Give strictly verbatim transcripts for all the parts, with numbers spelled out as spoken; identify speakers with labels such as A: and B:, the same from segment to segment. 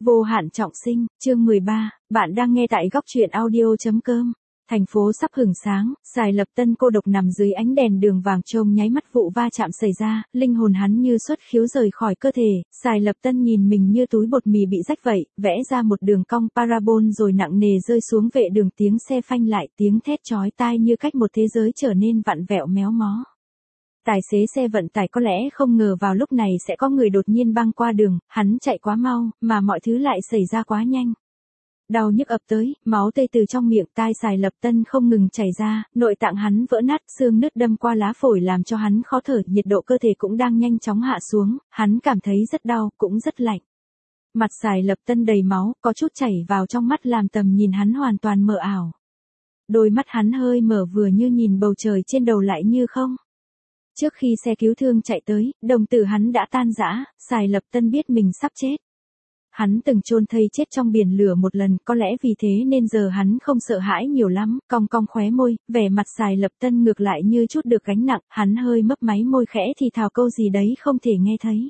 A: Vô hạn trọng sinh, chương mười ba, bạn đang nghe tại góc truyện audio.com. Thành phố sắp hửng sáng, Sài Lập Tân cô độc nằm dưới ánh đèn đường vàng trông nháy mắt vụ va chạm xảy ra, linh hồn hắn như xuất khiếu rời khỏi cơ thể, Sài Lập Tân nhìn mình như túi bột mì bị rách vậy, vẽ ra một đường cong parabol rồi nặng nề rơi xuống vệ đường, tiếng xe phanh lại, tiếng thét chói tai như cách một thế giới trở nên vặn vẹo méo mó. Tài xế xe vận tải có lẽ không ngờ vào lúc này sẽ có người đột nhiên băng qua đường, hắn chạy quá mau, mà mọi thứ lại xảy ra quá nhanh. Đau nhức ập tới, máu tươi từ trong miệng tai Sài Lập Tân không ngừng chảy ra, nội tạng hắn vỡ nát, xương nứt đâm qua lá phổi làm cho hắn khó thở, nhiệt độ cơ thể cũng đang nhanh chóng hạ xuống, hắn cảm thấy rất đau, cũng rất lạnh. Mặt Sài Lập Tân đầy máu, có chút chảy vào trong mắt làm tầm nhìn hắn hoàn toàn mờ ảo. Đôi mắt hắn hơi mở vừa như nhìn bầu trời trên đầu lại như không. Trước khi xe cứu thương chạy tới, đồng tử hắn đã tan rã, Sài Lập Tân biết mình sắp chết. Hắn từng chôn thây chết trong biển lửa một lần, có lẽ vì thế nên giờ hắn không sợ hãi nhiều lắm, cong cong khóe môi, vẻ mặt Sài Lập Tân ngược lại như chút được gánh nặng, hắn hơi mấp máy môi khẽ thì thào câu gì đấy không thể nghe thấy.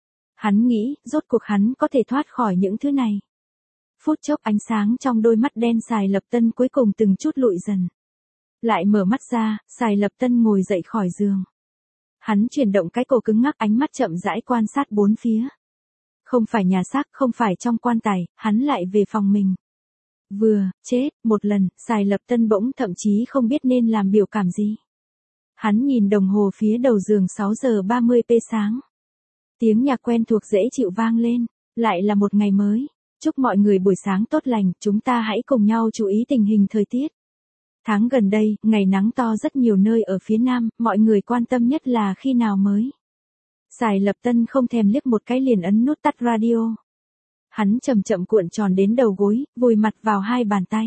A: Hắn nghĩ, rốt cuộc hắn có thể thoát khỏi những thứ này. Phút chốc ánh sáng trong đôi mắt đen Sài Lập Tân cuối cùng từng chút lụi dần. Lại mở mắt ra, Sài Lập Tân ngồi dậy khỏi giường. Hắn chuyển động cái cổ cứng ngắc, ánh mắt chậm rãi quan sát bốn phía. Không phải nhà xác, không phải trong quan tài, hắn lại về phòng mình. Vừa, chết, một lần, Sài Lập Tân bỗng thậm chí không biết nên làm biểu cảm gì. Hắn nhìn đồng hồ phía đầu giường sáu giờ ba mươi phút sáng. Tiếng nhạc quen thuộc dễ chịu vang lên, lại là một ngày mới. Chúc mọi người buổi sáng tốt lành, chúng ta hãy cùng nhau chú ý tình hình thời tiết. Tháng gần đây, ngày nắng to rất nhiều nơi ở phía Nam, mọi người quan tâm nhất là khi nào mới. Sài Lập Tân không thèm liếc một cái liền ấn nút tắt radio. Hắn chậm chậm cuộn tròn đến đầu gối, vùi mặt vào hai bàn tay.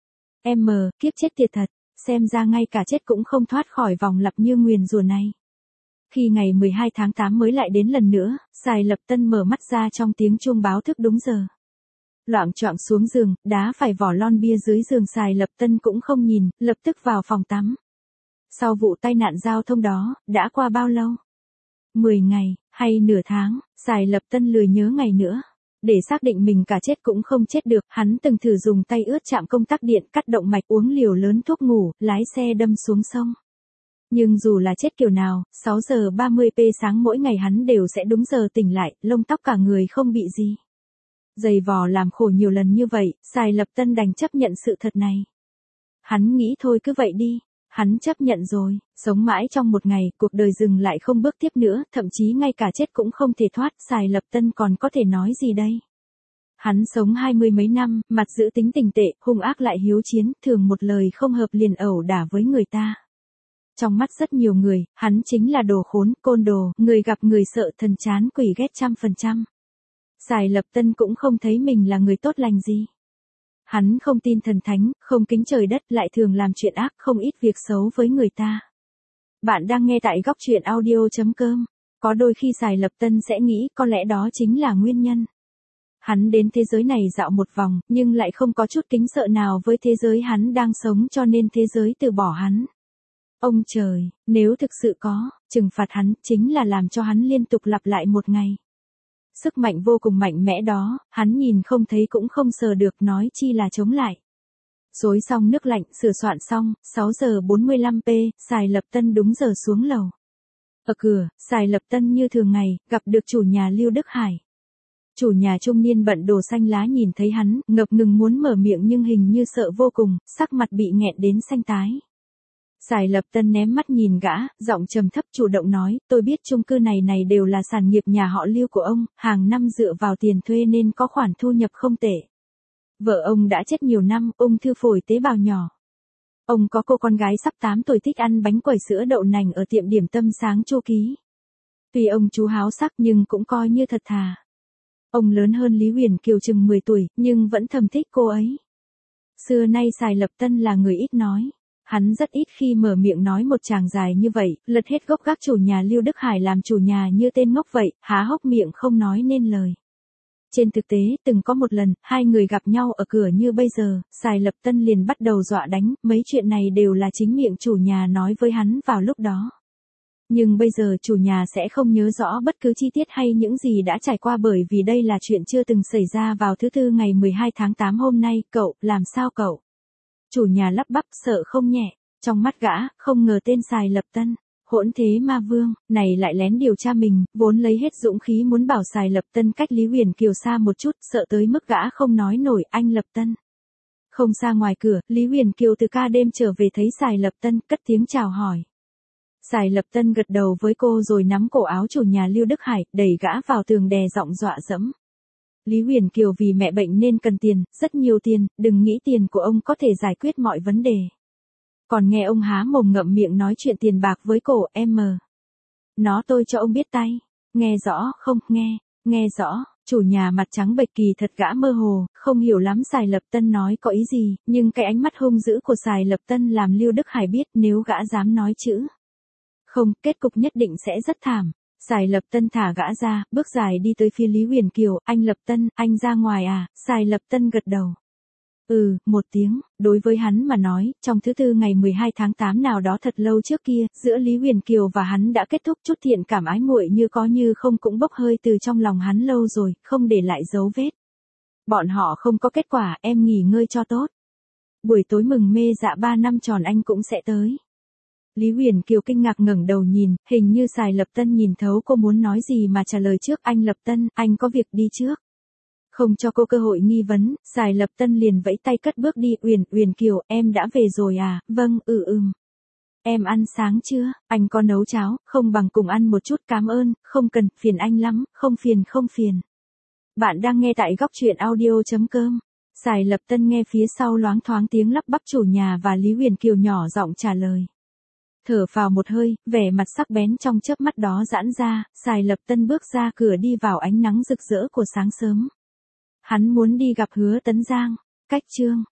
A: Em mờ, kiếp chết tiệt thật, xem ra ngay cả chết cũng không thoát khỏi vòng lặp như nguyền rủa này. Khi ngày mười hai tháng tám mới lại đến lần nữa, Sài Lập Tân mở mắt ra trong tiếng chuông báo thức đúng giờ. Loạng choạng xuống giường, đá phải vỏ lon bia dưới giường Sài Lập Tân cũng không nhìn, lập tức vào phòng tắm. Sau vụ tai nạn giao thông đó, đã qua bao lâu? mười ngày, hay nửa tháng, Sài Lập Tân lười nhớ ngày nữa. Để xác định mình cả chết cũng không chết được, hắn từng thử dùng tay ướt chạm công tắc điện, cắt động mạch, uống liều lớn thuốc ngủ, lái xe đâm xuống sông. Nhưng dù là chết kiểu nào, sáu giờ ba mươi phút sáng mỗi ngày hắn đều sẽ đúng giờ tỉnh lại, lông tóc cả người không bị gì. Dày vò làm khổ nhiều lần như vậy, Sài Lập Tân đành chấp nhận sự thật này. Hắn nghĩ thôi cứ vậy đi, hắn chấp nhận rồi, sống mãi trong một ngày, cuộc đời dừng lại không bước tiếp nữa, thậm chí ngay cả chết cũng không thể thoát, Sài Lập Tân còn có thể nói gì đây? Hắn sống hai mươi mấy năm, mặt giữ tính tình tệ, hung ác lại hiếu chiến, thường một lời không hợp liền ẩu đả với người ta. Trong mắt rất nhiều người, hắn chính là đồ khốn, côn đồ, người gặp người sợ, thần chán quỷ ghét trăm phần trăm. Sài Lập Tân cũng không thấy mình là người tốt lành gì. Hắn không tin thần thánh, không kính trời đất, lại thường làm chuyện ác, không ít việc xấu với người ta. Bạn đang nghe tại góc truyện audio.com. Có đôi khi Sài Lập Tân sẽ nghĩ có lẽ đó chính là nguyên nhân. Hắn đến thế giới này dạo một vòng, nhưng lại không có chút kính sợ nào với thế giới hắn đang sống cho nên thế giới từ bỏ hắn. Ông trời, nếu thực sự có, trừng phạt hắn chính là làm cho hắn liên tục lặp lại một ngày. Sức mạnh vô cùng mạnh mẽ đó, hắn nhìn không thấy cũng không sờ được, nói chi là chống lại. Xối xong nước lạnh, sửa soạn xong, sáu giờ bốn mươi lăm phút, Sài Lập Tân đúng giờ xuống lầu. Ở cửa, Sài Lập Tân như thường ngày, gặp được chủ nhà Lưu Đức Hải. Chủ nhà trung niên bận đồ xanh lá nhìn thấy hắn, ngập ngừng muốn mở miệng nhưng hình như sợ vô cùng, sắc mặt bị nghẹn đến xanh tái. Sài Lập Tân ném mắt nhìn gã, giọng trầm thấp chủ động nói, tôi biết chung cư này này đều là sản nghiệp nhà họ Lưu của ông, hàng năm dựa vào tiền thuê nên có khoản thu nhập không tệ. Vợ ông đã chết nhiều năm, ung thư phổi tế bào nhỏ. Ông có cô con gái sắp tám tuổi thích ăn bánh quẩy sữa đậu nành ở tiệm điểm tâm sáng Chu Ký. Tuy ông chú háo sắc nhưng cũng coi như thật thà. Ông lớn hơn Lý Huyền Kiều chừng mười tuổi, nhưng vẫn thầm thích cô ấy. Xưa nay Sài Lập Tân là người ít nói. Hắn rất ít khi mở miệng nói một tràng dài như vậy, lật hết gốc gác chủ nhà Lưu Đức Hải làm chủ nhà như tên ngốc vậy, há hốc miệng không nói nên lời. Trên thực tế, từng có một lần, hai người gặp nhau ở cửa như bây giờ, Sài Lập Tân liền bắt đầu dọa đánh, mấy chuyện này đều là chính miệng chủ nhà nói với hắn vào lúc đó. Nhưng bây giờ chủ nhà sẽ không nhớ rõ bất cứ chi tiết hay những gì đã trải qua bởi vì đây là chuyện chưa từng xảy ra vào thứ tư ngày mười hai tháng tám hôm nay. Cậu, làm sao cậu? Chủ nhà lắp bắp sợ không nhẹ. Trong mắt gã, không ngờ tên Sài Lập Tân, hỗn thế ma vương, này lại lén điều tra mình, vốn lấy hết dũng khí muốn bảo Sài Lập Tân cách Lý Huyền Kiều xa một chút, sợ tới mức gã không nói nổi. Anh Lập Tân. Không xa ngoài cửa, Lý Huyền Kiều từ ca đêm trở về thấy Sài Lập Tân, cất tiếng chào hỏi. Sài Lập Tân gật đầu với cô rồi nắm cổ áo chủ nhà Lưu Đức Hải, đẩy gã vào tường đè giọng dọa dẫm. Lý Huyền Kiều vì mẹ bệnh nên cần tiền, rất nhiều tiền, đừng nghĩ tiền của ông có thể giải quyết mọi vấn đề. Còn nghe ông há mồm ngậm miệng nói chuyện tiền bạc với cổ, em mờ. Nó tôi cho ông biết tay. Nghe rõ không, nghe, nghe rõ. Chủ nhà mặt trắng bệch kỳ thật gã mơ hồ, không hiểu lắm Sài Lập Tân nói có ý gì, nhưng cái ánh mắt hung dữ của Sài Lập Tân làm Lưu Đức Hải biết nếu gã dám nói chữ không, kết cục nhất định sẽ rất thảm. Sài Lập Tân thả gã ra, bước dài đi tới phía Lý Huyền Kiều. Anh Lập Tân, anh ra ngoài à? Sài Lập Tân gật đầu. Ừ, một tiếng, đối với hắn mà nói, trong thứ tư ngày mười hai tháng tám nào đó thật lâu trước kia, giữa Lý Huyền Kiều và hắn đã kết thúc, chút thiện cảm ái muội như có như không cũng bốc hơi từ trong lòng hắn lâu rồi, không để lại dấu vết. Bọn họ không có kết quả, em nghỉ ngơi cho tốt. Buổi tối mừng mê dạ ba năm tròn anh cũng sẽ tới. Lý Huyền Kiều kinh ngạc ngẩng đầu nhìn, hình như Sài Lập Tân nhìn thấu cô muốn nói gì mà trả lời trước. Anh Lập Tân, anh có việc đi trước. Không cho cô cơ hội nghi vấn, Sài Lập Tân liền vẫy tay cất bước đi. Uyển, Uyển Kiều, em đã về rồi à? Vâng, ừ ừm. Em ăn sáng chưa? Anh có nấu cháo, không bằng cùng ăn một chút. Cảm ơn, không cần, phiền anh lắm, không phiền không phiền. Bạn đang nghe tại góc truyện audio chấm com. Sài Lập Tân nghe phía sau loáng thoáng tiếng lắp bắp chủ nhà và Lý Huyền Kiều nhỏ giọng trả lời. Thở phào một hơi, vẻ mặt sắc bén trong chớp mắt đó giãn ra, Sài Lập Tân bước ra cửa đi vào ánh nắng rực rỡ của sáng sớm. Hắn muốn đi gặp Hứa Tấn Giang. Cách chương